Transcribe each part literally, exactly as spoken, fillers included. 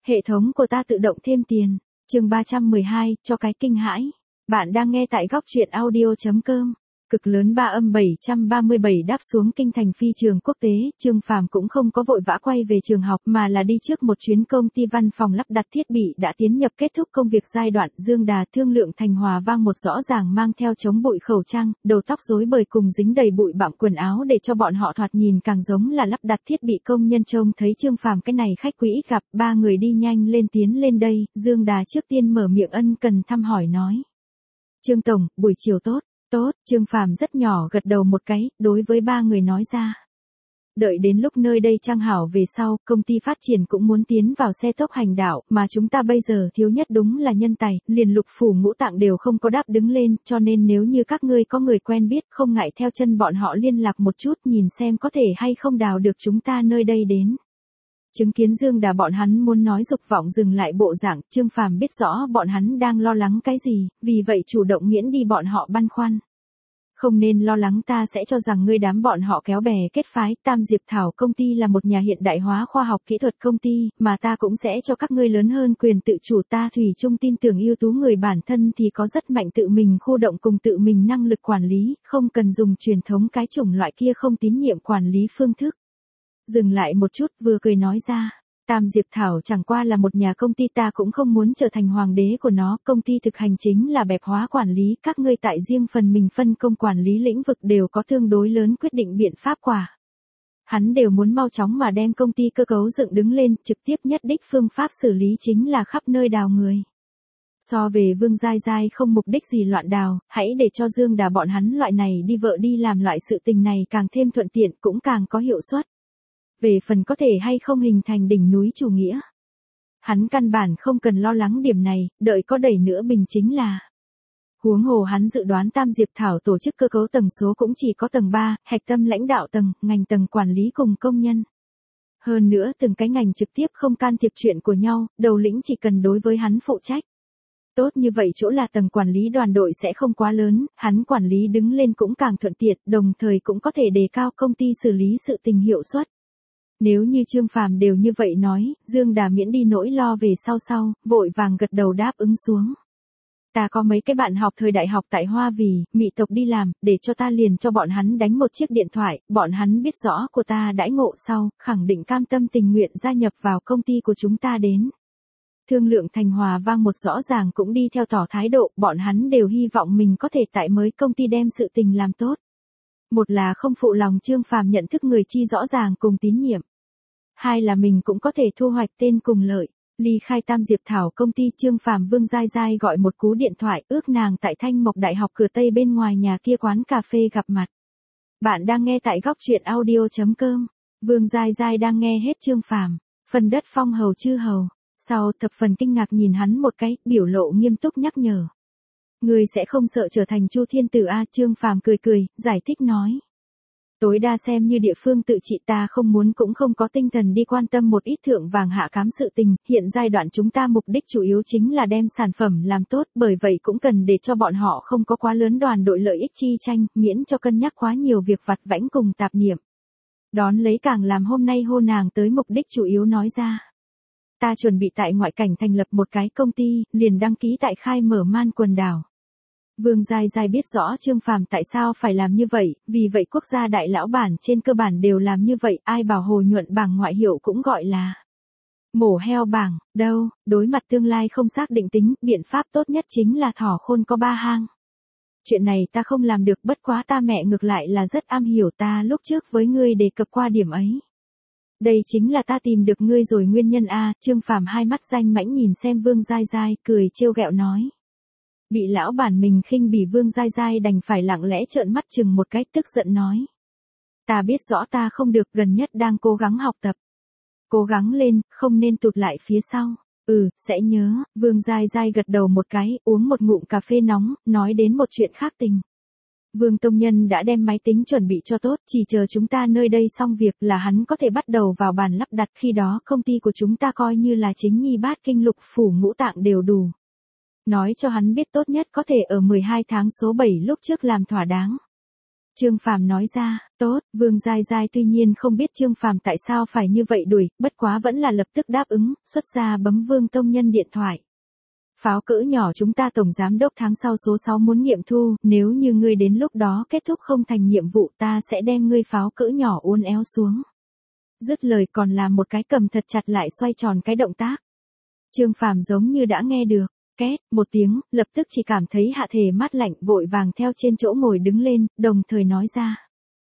Hệ thống của ta tự động thêm tiền. Chương ba trăm mười hai, cho cái kinh hãi. Bạn đang nghe tại góc truyện audio chấm com. Cực lớn ba âm bảy trăm ba mươi bảy đáp xuống kinh thành phi trường quốc tế, Trương Phàm cũng không có vội vã quay về trường học mà là đi trước một chuyến công ty văn phòng lắp đặt thiết bị đã tiến nhập kết thúc công việc giai đoạn. Dương Đà Thương Lượng Thành Hòa vang một rõ ràng mang theo chống bụi khẩu trang, đầu tóc rối bời cùng dính đầy bụi bặm quần áo để cho bọn họ thoạt nhìn càng giống là lắp đặt thiết bị công nhân. Trông thấy Trương Phàm cái này khách quý gặp, ba người đi nhanh lên tiến lên đây, Dương Đà trước tiên mở miệng ân cần thăm hỏi nói: Trương Tổng, buổi chiều tốt. Tốt, Trương Phàm rất nhỏ gật đầu một cái, đối với ba người nói ra. Đợi đến lúc nơi đây trang hảo về sau, công ty phát triển cũng muốn tiến vào xe tốc hành đạo, mà chúng ta bây giờ thiếu nhất đúng là nhân tài, liền lục phủ ngũ tạng đều không có đáp đứng lên, cho nên nếu như các ngươi có người quen biết không ngại theo chân bọn họ liên lạc một chút nhìn xem có thể hay không đào được chúng ta nơi đây đến. Chứng kiến Dương Đà bọn hắn muốn nói dục vọng dừng lại bộ dạng, Trương Phàm biết rõ bọn hắn đang lo lắng cái gì, vì vậy chủ động miễn đi bọn họ băn khoăn. Không nên lo lắng, ta sẽ cho rằng ngươi đám bọn họ kéo bè kết phái. Tam Diệp Thảo công ty là một nhà hiện đại hóa khoa học kỹ thuật công ty, mà ta cũng sẽ cho các ngươi lớn hơn quyền tự chủ. Ta thủy chung tin tưởng ưu tú người bản thân thì có rất mạnh tự mình khu động cùng tự mình năng lực quản lý, không cần dùng truyền thống cái chủng loại kia không tín nhiệm quản lý phương thức. Dừng lại một chút vừa cười nói ra, Tam Diệp Thảo chẳng qua là một nhà công ty, ta cũng không muốn trở thành hoàng đế của nó, công ty thực hành chính là bẹp hóa quản lý, các ngươi tại riêng phần mình phân công quản lý lĩnh vực đều có tương đối lớn quyết định biện pháp quả. Hắn đều muốn mau chóng mà đem công ty cơ cấu dựng đứng lên, trực tiếp nhất đích phương pháp xử lý chính là khắp nơi đào người. So về Vương Giai Giai không mục đích gì loạn đào, hãy để cho Dương Đà bọn hắn loại này đi vợ đi làm loại sự tình này càng thêm thuận tiện cũng càng có hiệu suất. Về phần có thể hay không hình thành đỉnh núi chủ nghĩa, hắn căn bản không cần lo lắng điểm này, đợi có đẩy nữa bình chính là. Huống hồ hắn dự đoán Tam Diệp Thảo tổ chức cơ cấu tầng số cũng chỉ có tầng ba, hạch tâm lãnh đạo tầng, ngành tầng quản lý cùng công nhân. Hơn nữa từng cái ngành trực tiếp không can thiệp chuyện của nhau, đầu lĩnh chỉ cần đối với hắn phụ trách. Tốt như vậy chỗ là tầng quản lý đoàn đội sẽ không quá lớn, hắn quản lý đứng lên cũng càng thuận tiện, đồng thời cũng có thể đề cao công ty xử lý sự tình hiệu suất. Nếu như Trương Phàm đều như vậy nói, Dương Đà miễn đi nỗi lo về sau sau, vội vàng gật đầu đáp ứng xuống. Ta có mấy cái bạn học thời đại học tại Hoa Vì, Mỹ tộc đi làm, để cho ta liền cho bọn hắn đánh một chiếc điện thoại, bọn hắn biết rõ của ta đãi ngộ sau, khẳng định cam tâm tình nguyện gia nhập vào công ty của chúng ta đến. Thương Lượng Thành Hòa vang một rõ ràng cũng đi theo tỏ thái độ, bọn hắn đều hy vọng mình có thể tại mới công ty đem sự tình làm tốt. Một là không phụ lòng Trương Phàm nhận thức người chi rõ ràng cùng tín nhiệm. Hai là mình cũng có thể thu hoạch tên cùng lợi. Ly khai Tam Diệp Thảo công ty, Trương Phàm Vương Giai Giai gọi một cú điện thoại, ước nàng tại Thanh Mộc Đại học cửa Tây bên ngoài nhà kia quán cà phê gặp mặt. Bạn đang nghe tại góc truyện audio chấm com. Vương Giai Giai đang nghe hết Trương Phàm, phần đất phong hầu chư hầu. Sau thập phần kinh ngạc nhìn hắn một cái, biểu lộ nghiêm túc nhắc nhở. Ngươi sẽ không sợ trở thành Chu Thiên Tử a? Trương Phàm cười cười, giải thích nói. Tối đa xem như địa phương tự trị, ta không muốn cũng không có tinh thần đi quan tâm một ít thượng vàng hạ cám sự tình, hiện giai đoạn chúng ta mục đích chủ yếu chính là đem sản phẩm làm tốt, bởi vậy cũng cần để cho bọn họ không có quá lớn đoàn đội lợi ích chi tranh, miễn cho cân nhắc quá nhiều việc vặt vãnh cùng tạp niệm. Đón lấy càng làm hôm nay hô nàng tới mục đích chủ yếu nói ra. Ta chuẩn bị tại ngoại cảnh thành lập một cái công ty, liền đăng ký tại Khai Mở Man quần đảo. Vương Giai Giai biết rõ Trương Phàm tại sao phải làm như vậy, vì vậy quốc gia đại lão bản trên cơ bản đều làm như vậy, ai bảo Hồ Nhuận bảng ngoại hiệu cũng gọi là mổ heo bảng, đâu, đối mặt tương lai không xác định tính, biện pháp tốt nhất chính là thỏ khôn có ba hang. Chuyện này ta không làm được, bất quá ta mẹ ngược lại là rất am hiểu, ta lúc trước với ngươi đề cập qua điểm ấy. Đây chính là ta tìm được ngươi rồi nguyên nhân a. Trương Phàm hai mắt danh mãnh nhìn xem Vương Giai Giai, cười trêu ghẹo nói. Bị lão bản mình khinh bỉ, Vương Giai Giai đành phải lặng lẽ trợn mắt chừng một cái, tức giận nói. Ta biết rõ ta không được, gần nhất đang cố gắng học tập. Cố gắng lên, không nên tụt lại phía sau. Ừ, sẽ nhớ. Vương Giai Giai gật đầu một cái, uống một ngụm cà phê nóng, nói đến một chuyện khác tình. Vương Tông Nhân đã đem máy tính chuẩn bị cho tốt, chỉ chờ chúng ta nơi đây xong việc là hắn có thể bắt đầu vào bàn lắp đặt, khi đó công ty của chúng ta coi như là chính nhi bát kinh lục phủ ngũ tạng đều đủ. Nói cho hắn biết tốt nhất có thể ở mười hai tháng số bảy lúc trước làm thỏa đáng. Trương Phàm nói ra, tốt, Vương Giai Giai tuy nhiên không biết Trương Phàm tại sao phải như vậy đuổi, bất quá vẫn là lập tức đáp ứng, xuất ra bấm Vương Tông Nhân điện thoại. Pháo cỡ nhỏ chúng ta tổng giám đốc tháng sau số sáu muốn nghiệm thu, nếu như ngươi đến lúc đó kết thúc không thành nhiệm vụ ta sẽ đem ngươi pháo cỡ nhỏ uốn éo xuống. Dứt lời còn làm một cái cầm thật chặt lại xoay tròn cái động tác. Trương Phàm giống như đã nghe được, két, một tiếng, lập tức chỉ cảm thấy hạ thể mát lạnh vội vàng theo trên chỗ ngồi đứng lên, đồng thời nói ra.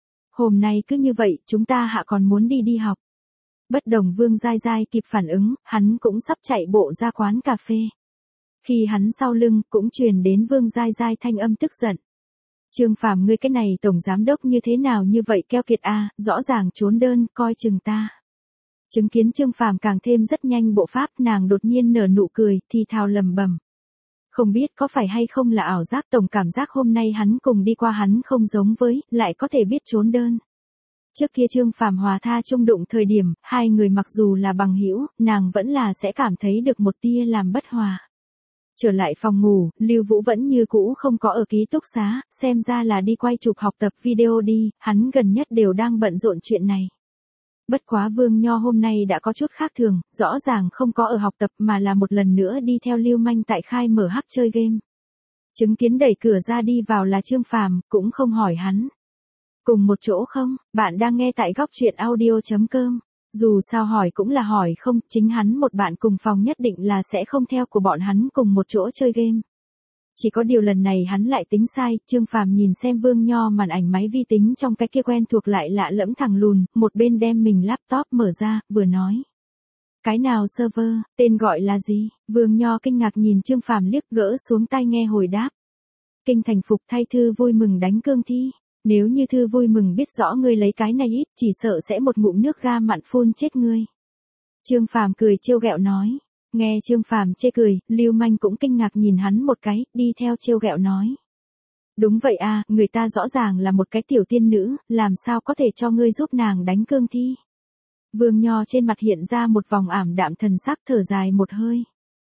Hôm nay cứ như vậy, chúng ta hạ còn muốn đi đi học. Bất đồng Vương Giai Giai kịp phản ứng, hắn cũng sắp chạy bộ ra quán cà phê. Khi hắn sau lưng cũng truyền đến Vương Giai Giai thanh âm tức giận. Trương Phàm ngươi cái này tổng giám đốc như thế nào như vậy keo kiệt a, à, rõ ràng trốn đơn, coi chừng ta. Chứng kiến Trương Phàm càng thêm rất nhanh bộ pháp, nàng đột nhiên nở nụ cười, thì thào lầm bầm. Không biết có phải hay không là ảo giác, tổng cảm giác hôm nay hắn cùng đi qua hắn không giống với, lại có thể biết trốn đơn. Trước kia Trương Phàm hòa tha trung đụng thời điểm, hai người mặc dù là bằng hữu, nàng vẫn là sẽ cảm thấy được một tia làm bất hòa. Trở lại phòng ngủ, Lưu Vũ vẫn như cũ không có ở ký túc xá, xem ra là đi quay chụp học tập video đi, hắn gần nhất đều đang bận rộn chuyện này. Bất quá Vương Nho hôm nay đã có chút khác thường, rõ ràng không có ở học tập mà là một lần nữa đi theo Lưu Manh tại khai mở hắc chơi game. Chứng kiến đẩy cửa ra đi vào là Trương Phàm, cũng không hỏi hắn. Cùng một chỗ không, bạn đang nghe tại góc truyện audio chấm com. Dù sao hỏi cũng là hỏi không, chính hắn một bạn cùng phòng nhất định là sẽ không theo của bọn hắn cùng một chỗ chơi game. Chỉ có điều lần này hắn lại tính sai, Trương Phàm nhìn xem Vương Nho màn ảnh máy vi tính trong cái kia quen thuộc lại lạ lẫm thằng lùn, một bên đem mình laptop mở ra, vừa nói. Cái nào server, tên gọi là gì? Vương Nho kinh ngạc nhìn Trương Phàm liếc gỡ xuống tai nghe hồi đáp. Kinh thành phục thay Thư vui mừng đánh cương thi. Nếu như Thư vui mừng biết rõ ngươi lấy cái này ít, chỉ sợ sẽ một ngụm nước ga mặn phun chết ngươi. Trương Phàm cười trêu ghẹo nói. Nghe Trương Phàm chê cười, Lưu Manh cũng kinh ngạc nhìn hắn một cái, đi theo trêu ghẹo nói. Đúng vậy à, người ta rõ ràng là một cái tiểu tiên nữ, làm sao có thể cho ngươi giúp nàng đánh cương thi. Vương Nho trên mặt hiện ra một vòng ảm đạm thần sắc, thở dài một hơi.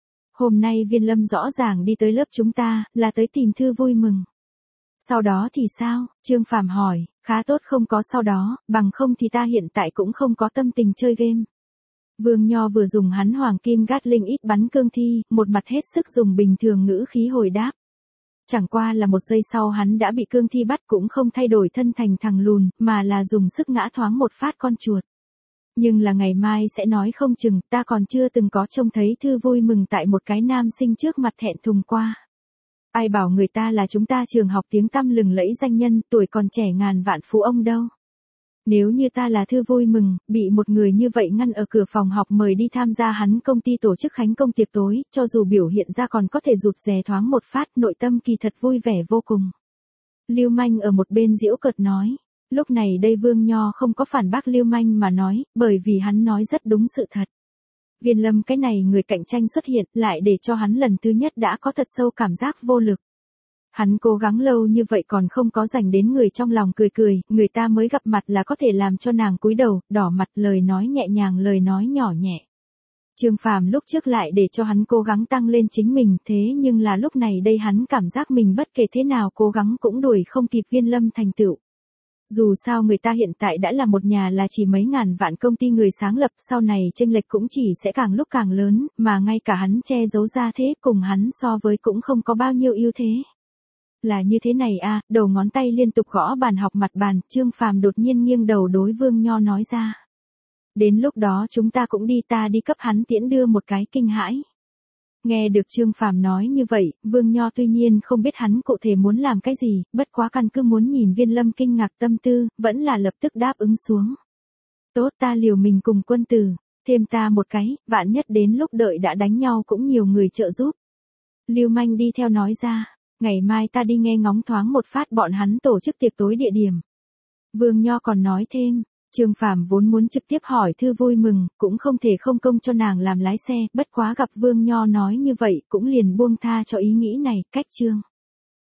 Hôm nay Viên Lâm rõ ràng đi tới lớp chúng ta, là tới tìm Thư vui mừng. Sau đó thì sao? Trương Phàm hỏi, khá tốt không có sau đó, bằng không thì ta hiện tại cũng không có tâm tình chơi game. Vương Nho vừa dùng hắn hoàng kim Gatling ít bắn cương thi, một mặt hết sức dùng bình thường ngữ khí hồi đáp. Chẳng qua là một giây sau hắn đã bị cương thi bắt cũng không thay đổi thân thành thằng lùn, mà là dùng sức ngã thoáng một phát con chuột. Nhưng là ngày mai sẽ nói không chừng, ta còn chưa từng có trông thấy Thư vui mừng tại một cái nam sinh trước mặt thẹn thùng qua. Ai bảo người ta là chúng ta trường học tiếng tăm lừng lẫy danh nhân, tuổi còn trẻ ngàn vạn phú ông đâu. Nếu như ta là Thư vui mừng, bị một người như vậy ngăn ở cửa phòng học mời đi tham gia hắn công ty tổ chức khánh công tiệc tối, cho dù biểu hiện ra còn có thể rụt rè thoáng một phát, nội tâm kỳ thật vui vẻ vô cùng. Lưu Manh ở một bên giễu cợt nói. Lúc này đây Vương Nho không có phản bác Lưu Manh mà nói, bởi vì hắn nói rất đúng sự thật. Viên Lâm cái này người cạnh tranh xuất hiện, lại để cho hắn lần thứ nhất đã có thật sâu cảm giác vô lực. Hắn cố gắng lâu như vậy còn không có dành đến người trong lòng cười cười, người ta mới gặp mặt là có thể làm cho nàng cúi đầu, đỏ mặt, lời nói nhẹ nhàng, lời nói nhỏ nhẹ. Trương Phàm lúc trước lại để cho hắn cố gắng tăng lên chính mình, thế nhưng là lúc này đây hắn cảm giác mình bất kể thế nào cố gắng cũng đuổi không kịp Viên Lâm thành tựu. Dù sao người ta hiện tại đã là một nhà là chỉ mấy ngàn vạn công ty người sáng lập, sau này chênh lệch cũng chỉ sẽ càng lúc càng lớn, mà ngay cả hắn che giấu ra thế cùng hắn so với cũng không có bao nhiêu ưu thế. Là như thế này à, đầu ngón tay liên tục gõ bàn học mặt bàn, Trương Phàm đột nhiên nghiêng đầu đối Vương Nho nói ra. Đến lúc đó chúng ta cũng đi, ta đi cấp hắn tiễn đưa một cái, kinh hãi. Nghe được Trương Phàm nói như vậy, Vương Nho tuy nhiên không biết hắn cụ thể muốn làm cái gì, bất quá căn cứ muốn nhìn Viên Lâm kinh ngạc tâm tư, vẫn là lập tức đáp ứng xuống. Tốt, ta liều mình cùng quân tử, thêm ta một cái, vạn nhất đến lúc đợi đã đánh nhau cũng nhiều người trợ giúp. Lưu Manh đi theo nói ra, ngày mai ta đi nghe ngóng thoáng một phát bọn hắn tổ chức tiệc tối địa điểm. Vương Nho còn nói thêm. Trương Phàm vốn muốn trực tiếp hỏi Thư vui mừng, cũng không thể không công cho nàng làm lái xe, bất quá gặp Vương Nho nói như vậy cũng liền buông tha cho ý nghĩ này, cách Trương.